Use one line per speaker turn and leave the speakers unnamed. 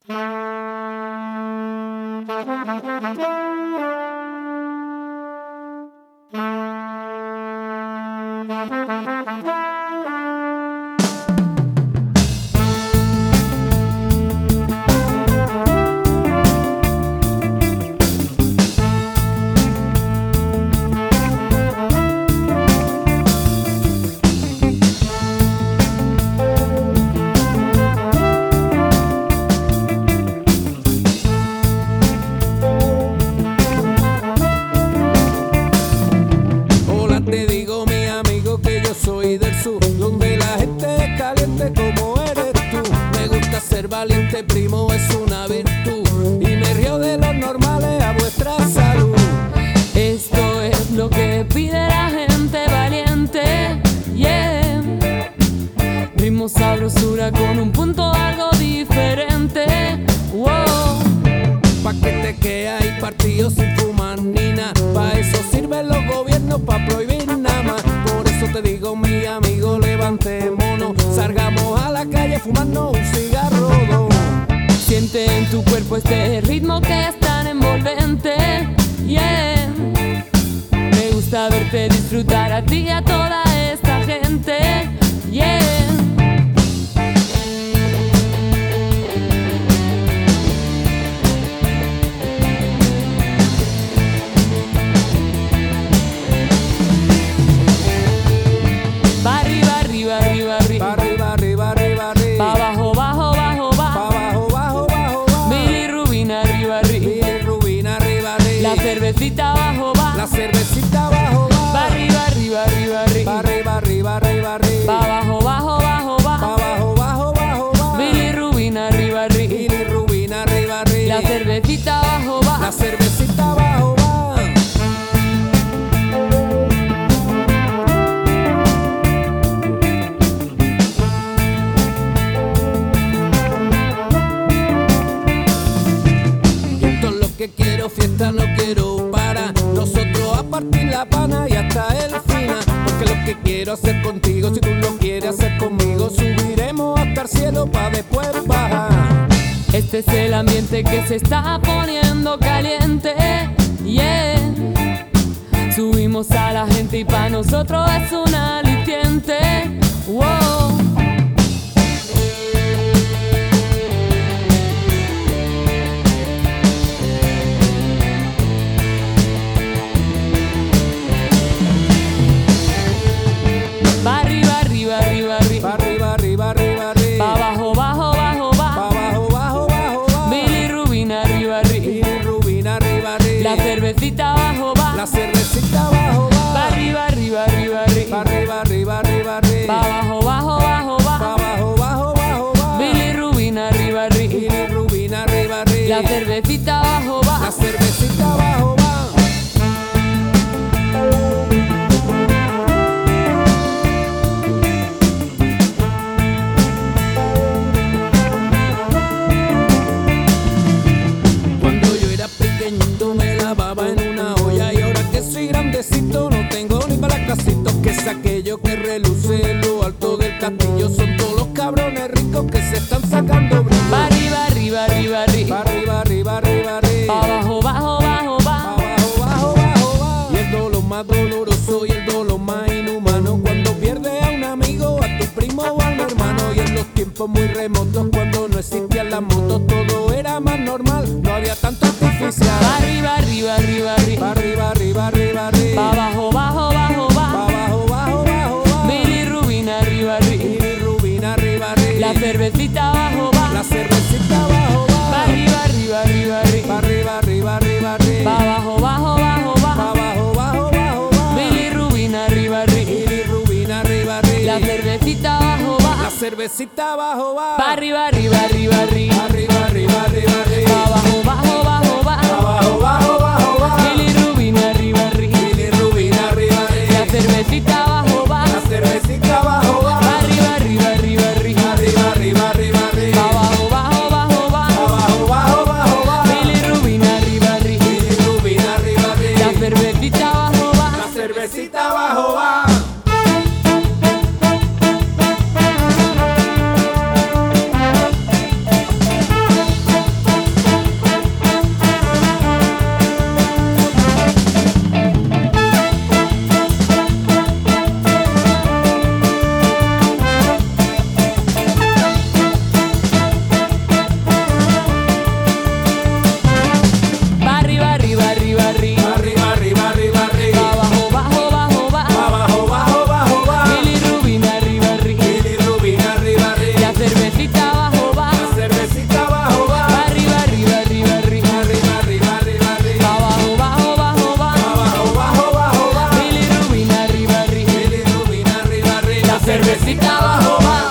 Soy del sur, donde la gente es caliente como eres tú. Me gusta ser valiente, primo, es una virtud. Y me río de los normales a vuestra salud.
Esto es lo que pide la gente valiente, yeah. Ritmo, sabrosura con un punto algo diferente, wow.
Pa' que te quedes ahí partido sin fumar ni nada. Pa' eso sirven los gobiernos, pa' prohibir nada más. Por eso te digo, mi amigo, levantémonos, salgamos a la calle fumando un cigarro.
Siente en tu cuerpo este ritmo que es tan envolvente, yeah. Me gusta verte disfrutar a ti y a toda esta gente, yeah. Pa' abajo, bajo, bajo, va.
Pa' abajo, bajo, bajo, va.
Bilirrubina arriba, arriba.
Bilirrubina arriba, arriba.
La cervecita abajo va.
La cervecita abajo va.
Pa' arriba, arriba, arriba, arriba.
Pa' arriba, arriba, arriba, arriba.
Pa' abajo, bajo, bajo, va.
Pa' abajo, bajo, bajo, va.
Bilirrubina arriba, arriba.
Bilirrubina arriba, arriba.
La cervecita abajo va.
La cervecita abajo va. Que quiero fiesta, no quiero para nosotros a partir la pana y hasta el final. Porque lo que quiero hacer contigo, si tú lo quieres hacer conmigo, subiremos hasta el cielo pa' después bajar.
Este es el ambiente que se está poniendo caliente, yeah. Subimos a la gente y pa' nosotros es un aliciente, wow. Pa' arriba, arriba, arriba, arriba.
Pa' arriba, arriba, arriba, arriba.
Pa' abajo, bajo, bajo, va.
Pa' abajo, bajo, bajo, va.
Bilirrubina arriba, arriba.
Bilirrubina arriba, arriba.
La cervecita abajo va.
La cervecita abajo va.
Pa' arriba, arriba, arriba, arriba.
Pa' arriba, arriba, arriba, arriba.
Pa' abajo, bajo, bajo, va.
Pa' abajo, bajo, bajo, va.
Bilirrubina arriba, arriba.
Bilirrubina arriba, arriba.
La cervecita abajo va.
La cervecita abajo va. En una olla y ahora que soy grandecito no tengo ni para casitos, que es aquello que reluce en lo alto del castillo. Son todos los cabrones ricos que se están sacando brillo.
Pa' arriba, arriba, arriba, arriba.
Pa' arriba, arriba, arriba, arriba.
Pa' abajo, bajo, bajo, va.
Pa' abajo, bajo, bajo, va. Y el dolor más doloroso y el dolor más inhumano, cuando pierdes a un amigo, a tu primo o a un hermano. Y en los tiempos muy remotos, cuando no existían las motos, todo era más normal, no había tanto artificial.
Pa' arriba, arriba, arriba, arriba.
Pa' arriba, arriba, arriba, arriba.
Pa' abajo, bajo, bajo, va.
Pa' abajo, bajo, bajo, va.
Bilirrubina arriba, arriba.
Bilirrubina arriba, arriba.
La cervecita abajo va.
La cervecita abajo va.
Pa' arriba, arriba, arriba, arriba.
Pa' arriba, arriba, arriba, arriba.
Pa' abajo, bajo, bajo, va.
Pa' abajo, bajo, bajo, va.
Bilirrubina arriba, arriba.
Bilirrubina arriba, arriba.
La cervecita abajo va.
La cervecita abajo va.
Pa' arriba, arriba, arriba, arriba.
Arriba, arriba, arriba, arriba.
Pa' abajo, bajo, bajo, va.
Pa' abajo, bajo, bajo, va.
Bilirrubina arriba, arriba.
Bilirrubina arriba, arriba.
La cervecita abajo va.
La cervecita abajo va.
Pa' arriba, arriba, arriba, arriba.
Arriba, arriba, arriba, arriba.
Pa' abajo, bajo, bajo, va.
Pa' abajo, bajo, bajo, va.
Bilirrubina arriba, arriba.
Bilirrubina arriba, arriba.
La cervecita abajo va.
La cervecita abajo va.
recita bajo va.